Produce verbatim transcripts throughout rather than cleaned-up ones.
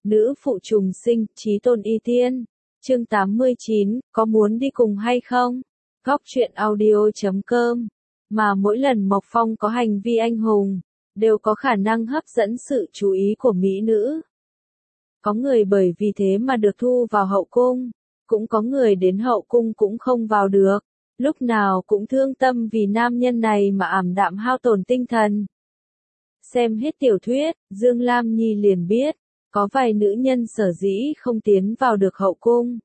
Nữ phụ trùng sinh, chí tôn y tiên. Chương tám mươi chín, có muốn đi cùng hay không? Góc truyện audio chấm com. Mà mỗi lần Mộc Phong có hành vi anh hùng, đều có khả năng hấp dẫn sự chú ý của mỹ nữ. Có người bởi vì thế mà được thu vào hậu cung, cũng có người đến hậu cung cũng không vào được, lúc nào cũng thương tâm vì nam nhân này mà ảm đạm hao tổn tinh thần. Xem hết tiểu thuyết, Dương Lam Nhi liền biết, có vài nữ nhân sở dĩ không tiến vào được hậu cung.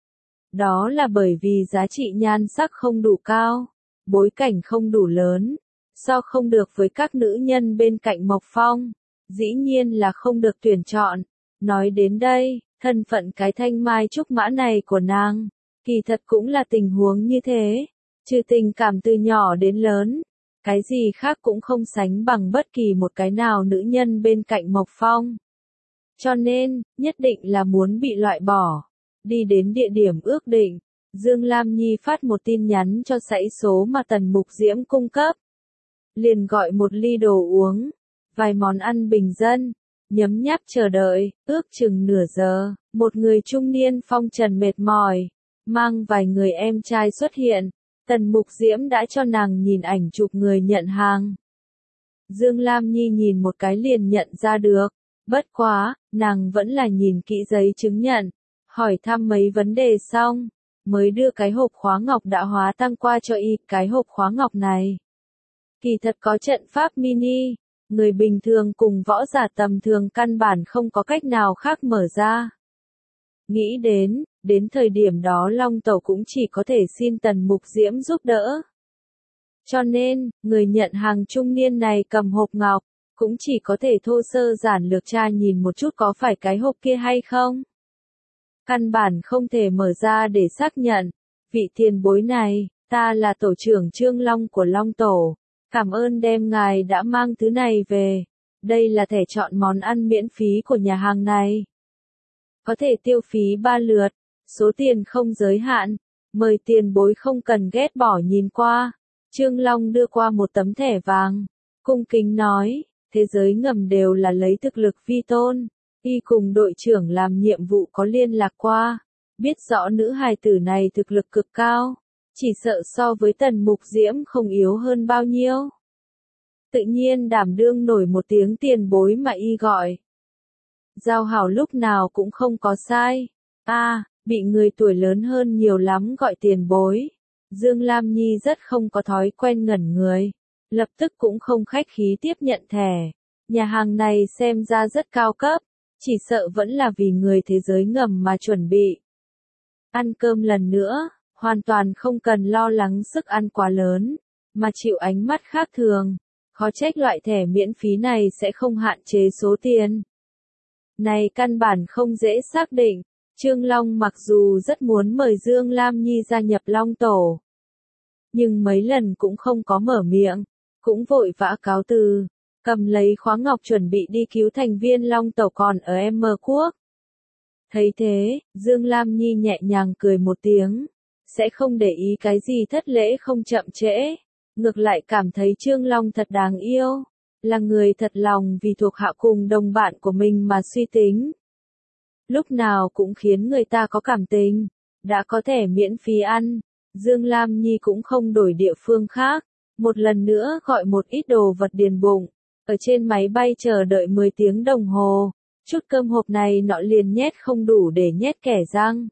Đó là bởi vì giá trị nhan sắc không đủ cao, bối cảnh không đủ lớn, so không được với các nữ nhân bên cạnh Mộc Phong, dĩ nhiên là không được tuyển chọn. Nói đến đây, thân phận cái thanh mai trúc mã này của nàng, kỳ thật cũng là tình huống như thế, trừ tình cảm từ nhỏ đến lớn, cái gì khác cũng không sánh bằng bất kỳ một cái nào nữ nhân bên cạnh Mộc Phong. Cho nên, nhất định là muốn bị loại bỏ. Đi đến địa điểm ước định, Dương Lam Nhi phát một tin nhắn cho dãy số mà Tần Mục Diễm cung cấp. Liền gọi một ly đồ uống, vài món ăn bình dân, nhấm nháp chờ đợi, ước chừng nửa giờ, một người trung niên phong trần mệt mỏi, mang vài người em trai xuất hiện. Tần Mục Diễm đã cho nàng nhìn ảnh chụp người nhận hàng. Dương Lam Nhi nhìn một cái liền nhận ra được, bất quá, nàng vẫn là nhìn kỹ giấy chứng nhận, hỏi thăm mấy vấn đề xong, mới đưa cái hộp khóa ngọc đã hóa tăng qua cho y. Cái hộp khóa ngọc này kỳ thật có trận pháp mini, người bình thường cùng võ giả tầm thường căn bản không có cách nào khác mở ra. Nghĩ đến, đến thời điểm đó Long Tẩu cũng chỉ có thể xin Tần Mục Diễm giúp đỡ. Cho nên, người nhận hàng trung niên này cầm hộp ngọc, cũng chỉ có thể thô sơ giản lược tra nhìn một chút có phải cái hộp kia hay không. Căn bản không thể mở ra để xác nhận. Vị tiền bối này, ta là tổ trưởng Trương Long của Long Tổ. Cảm ơn đem ngài đã mang thứ này về. Đây là thẻ chọn món ăn miễn phí của nhà hàng này. Có thể tiêu phí ba lượt, số tiền không giới hạn. Mời tiền bối không cần ghét bỏ nhìn qua. Trương Long đưa qua một tấm thẻ vàng. Cung kính nói, thế giới ngầm đều là lấy thực lực vi tôn. Y cùng đội trưởng làm nhiệm vụ có liên lạc qua. Biết rõ nữ hài tử này thực lực cực cao. Chỉ sợ so với Tần Mục Diễm không yếu hơn bao nhiêu. Tự nhiên đảm đương nổi một tiếng tiền bối mà y gọi. Giao hảo lúc nào cũng không có sai. A, à, bị người tuổi lớn hơn nhiều lắm gọi tiền bối. Dương Lam Nhi rất không có thói quen ngẩn người. Lập tức cũng không khách khí tiếp nhận thẻ. Nhà hàng này xem ra rất cao cấp. Chỉ sợ vẫn là vì người thế giới ngầm mà chuẩn bị. Ăn cơm lần nữa, hoàn toàn không cần lo lắng sức ăn quá lớn, mà chịu ánh mắt khác thường. Khó trách loại thẻ miễn phí này sẽ không hạn chế số tiền. Này căn bản không dễ xác định. Trương Long mặc dù rất muốn mời Dương Lam Nhi gia nhập Long Tổ, nhưng mấy lần cũng không có mở miệng, cũng vội vã cáo từ. Cầm lấy khóa ngọc chuẩn bị đi cứu thành viên Long Tẩu còn ở M Quốc. Thấy thế, Dương Lam Nhi nhẹ nhàng cười một tiếng, sẽ không để ý cái gì thất lễ không chậm trễ, ngược lại cảm thấy Trương Long thật đáng yêu, là người thật lòng vì thuộc hạ cùng đồng bạn của mình mà suy tính. Lúc nào cũng khiến người ta có cảm tình, đã có thể miễn phí ăn, Dương Lam Nhi cũng không đổi địa phương khác, một lần nữa gọi một ít đồ vật điền bụng. Ở trên máy bay chờ đợi mười tiếng đồng hồ, chút cơm hộp này nọ liền nhét không đủ để nhét kẻ răng.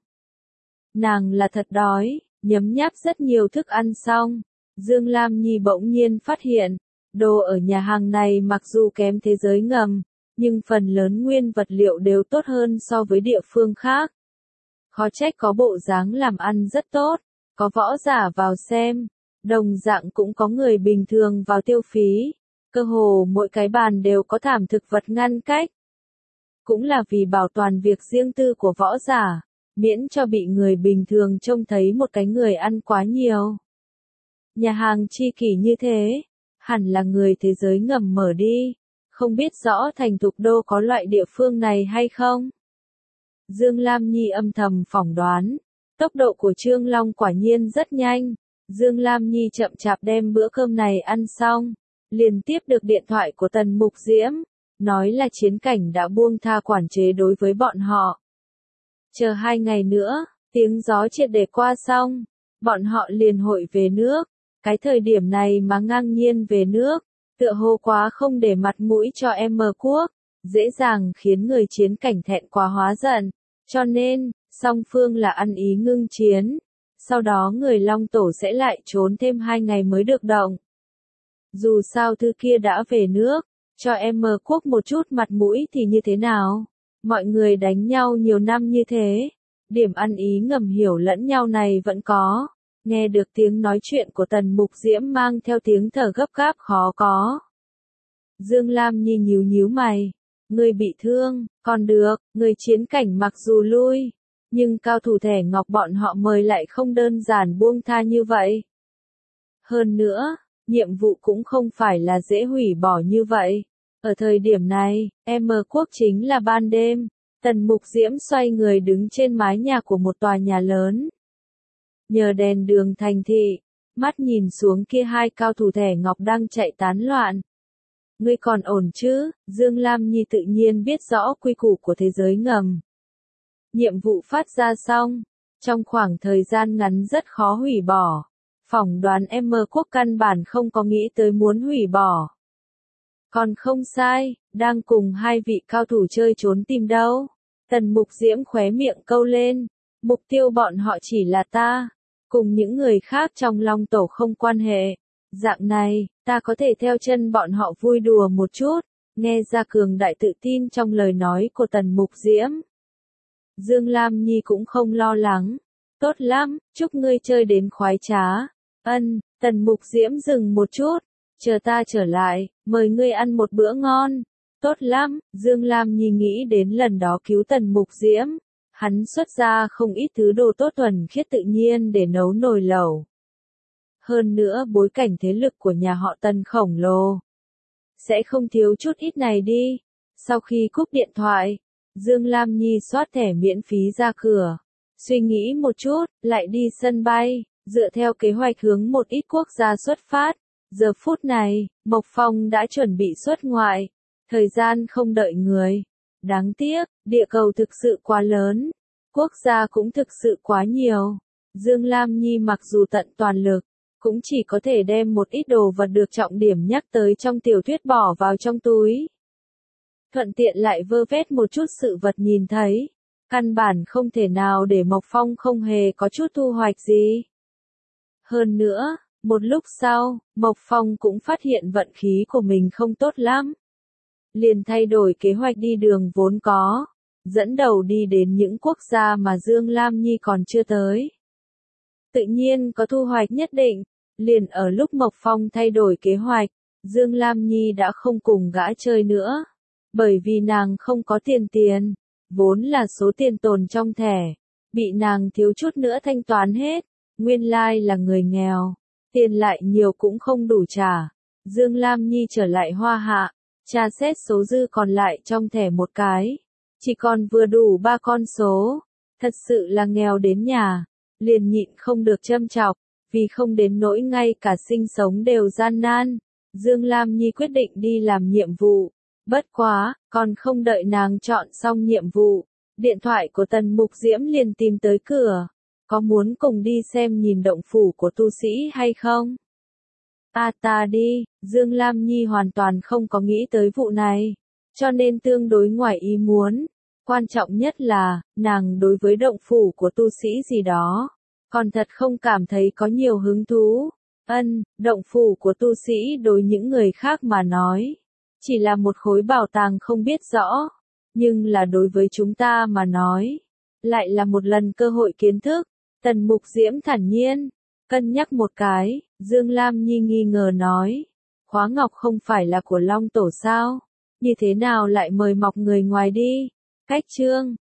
Nàng là thật đói, nhấm nháp rất nhiều thức ăn xong, Dương Lam Nhi bỗng nhiên phát hiện, đồ ở nhà hàng này mặc dù kém thế giới ngầm, nhưng phần lớn nguyên vật liệu đều tốt hơn so với địa phương khác. Khó trách có bộ dáng làm ăn rất tốt, có võ giả vào xem, đồng dạng cũng có người bình thường vào tiêu phí. Cơ hồ mỗi cái bàn đều có thảm thực vật ngăn cách. Cũng là vì bảo toàn việc riêng tư của võ giả, miễn cho bị người bình thường trông thấy một cái người ăn quá nhiều. Nhà hàng chi kỷ như thế, hẳn là người thế giới ngầm mở đi, không biết rõ thành Thục Đô có loại địa phương này hay không. Dương Lam Nhi âm thầm phỏng đoán, tốc độ của Trương Long quả nhiên rất nhanh. Dương Lam Nhi chậm chạp đem bữa cơm này ăn xong. Liền tiếp được điện thoại của Tần Mục Diễm, nói là chiến cảnh đã buông tha quản chế đối với bọn họ. Chờ hai ngày nữa, tiếng gió triệt để qua xong, bọn họ liền hội về nước. Cái thời điểm này mà ngang nhiên về nước, tựa hồ quá không để mặt mũi cho M quốc, dễ dàng khiến người chiến cảnh thẹn quá hóa giận. Cho nên, song phương là ăn ý ngưng chiến. Sau đó người Long Tổ sẽ lại trốn thêm hai ngày mới được động. Dù sao thư kia đã về nước, cho M quốc một chút mặt mũi thì như thế nào? Mọi người đánh nhau nhiều năm như thế, điểm ăn ý ngầm hiểu lẫn nhau này vẫn có. Nghe được tiếng nói chuyện của Tần Mục Diễm mang theo tiếng thở gấp gáp khó có. Dương Lam Nhi nhíu nhíu mày. Người bị thương, còn được, người chiến cảnh mặc dù lui, nhưng cao thủ thẻ ngọc bọn họ mời lại không đơn giản buông tha như vậy. Hơn nữa, nhiệm vụ cũng không phải là dễ hủy bỏ như vậy. Ở thời điểm này, M quốc chính là ban đêm, Tần Mục Diễm xoay người đứng trên mái nhà của một tòa nhà lớn. Nhờ đèn đường thành thị, mắt nhìn xuống kia hai cao thủ thẻ ngọc đang chạy tán loạn. Ngươi còn ổn chứ? Dương Lam Nhi tự nhiên biết rõ quy củ của thế giới ngầm. Nhiệm vụ phát ra xong, trong khoảng thời gian ngắn rất khó hủy bỏ. Phỏng đoán M quốc căn bản không có nghĩ tới muốn hủy bỏ. Còn không sai, đang cùng hai vị cao thủ chơi trốn tìm đâu. Tần Mục Diễm khóe miệng câu lên, mục tiêu bọn họ chỉ là ta, cùng những người khác trong Long Tổ không quan hệ. Dạng này, ta có thể theo chân bọn họ vui đùa một chút, nghe ra cường đại tự tin trong lời nói của Tần Mục Diễm. Dương Lam Nhi cũng không lo lắng. Tốt lắm, chúc ngươi chơi đến khoái trá. Ân, Tần Mục Diễm dừng một chút, chờ ta trở lại, mời ngươi ăn một bữa ngon. Tốt lắm, Dương Lam Nhi nghĩ đến lần đó cứu Tần Mục Diễm. Hắn xuất ra không ít thứ đồ tốt thuần khiết tự nhiên để nấu nồi lẩu. Hơn nữa bối cảnh thế lực của nhà họ Tần khổng lồ. Sẽ không thiếu chút ít này đi. Sau khi cúp điện thoại, Dương Lam Nhi soát thẻ miễn phí ra cửa. Suy nghĩ một chút, lại đi sân bay, dựa theo kế hoạch hướng một ít quốc gia xuất phát. Giờ phút này, Mộc Phong đã chuẩn bị xuất ngoại. Thời gian không đợi người. Đáng tiếc, địa cầu thực sự quá lớn. Quốc gia cũng thực sự quá nhiều. Dương Lam Nhi mặc dù tận toàn lực, cũng chỉ có thể đem một ít đồ vật được trọng điểm nhắc tới trong tiểu thuyết bỏ vào trong túi. Thuận tiện lại vơ vét một chút sự vật nhìn thấy. Căn bản không thể nào để Mộc Phong không hề có chút thu hoạch gì. Hơn nữa, một lúc sau, Mộc Phong cũng phát hiện vận khí của mình không tốt lắm. Liền thay đổi kế hoạch đi đường vốn có, dẫn đầu đi đến những quốc gia mà Dương Lam Nhi còn chưa tới. Tự nhiên có thu hoạch nhất định, liền ở lúc Mộc Phong thay đổi kế hoạch, Dương Lam Nhi đã không cùng gã chơi nữa. Bởi vì nàng không có tiền tiền, vốn là số tiền tồn trong thẻ, bị nàng thiếu chút nữa thanh toán hết, nguyên lai là người nghèo, tiền lại nhiều cũng không đủ trả. Dương Lam Nhi trở lại Hoa Hạ, tra xét số dư còn lại trong thẻ một cái, chỉ còn vừa đủ ba con số, thật sự là nghèo đến nhà, liền nhịn không được châm chọc, vì không đến nỗi ngay cả sinh sống đều gian nan. Dương Lam Nhi quyết định đi làm nhiệm vụ. Bất quá, còn không đợi nàng chọn xong nhiệm vụ, điện thoại của Tần Mục Diễm liền tìm tới cửa. Có muốn cùng đi xem nhìn động phủ của tu sĩ hay không? À ta đi, Dương Lam Nhi hoàn toàn không có nghĩ tới vụ này, cho nên tương đối ngoài ý muốn. Quan trọng nhất là, nàng đối với động phủ của tu sĩ gì đó, còn thật không cảm thấy có nhiều hứng thú. Ân, động phủ của tu sĩ đối những người khác mà nói, chỉ là một khối bảo tàng không biết rõ, nhưng là đối với chúng ta mà nói, lại là một lần cơ hội kiến thức. Tần Mục Diễm thản nhiên, cân nhắc một cái, Dương Lam Nhi nghi ngờ nói, khóa ngọc không phải là của Long Tổ sao, như thế nào lại mời mọc người ngoài đi? Cách chương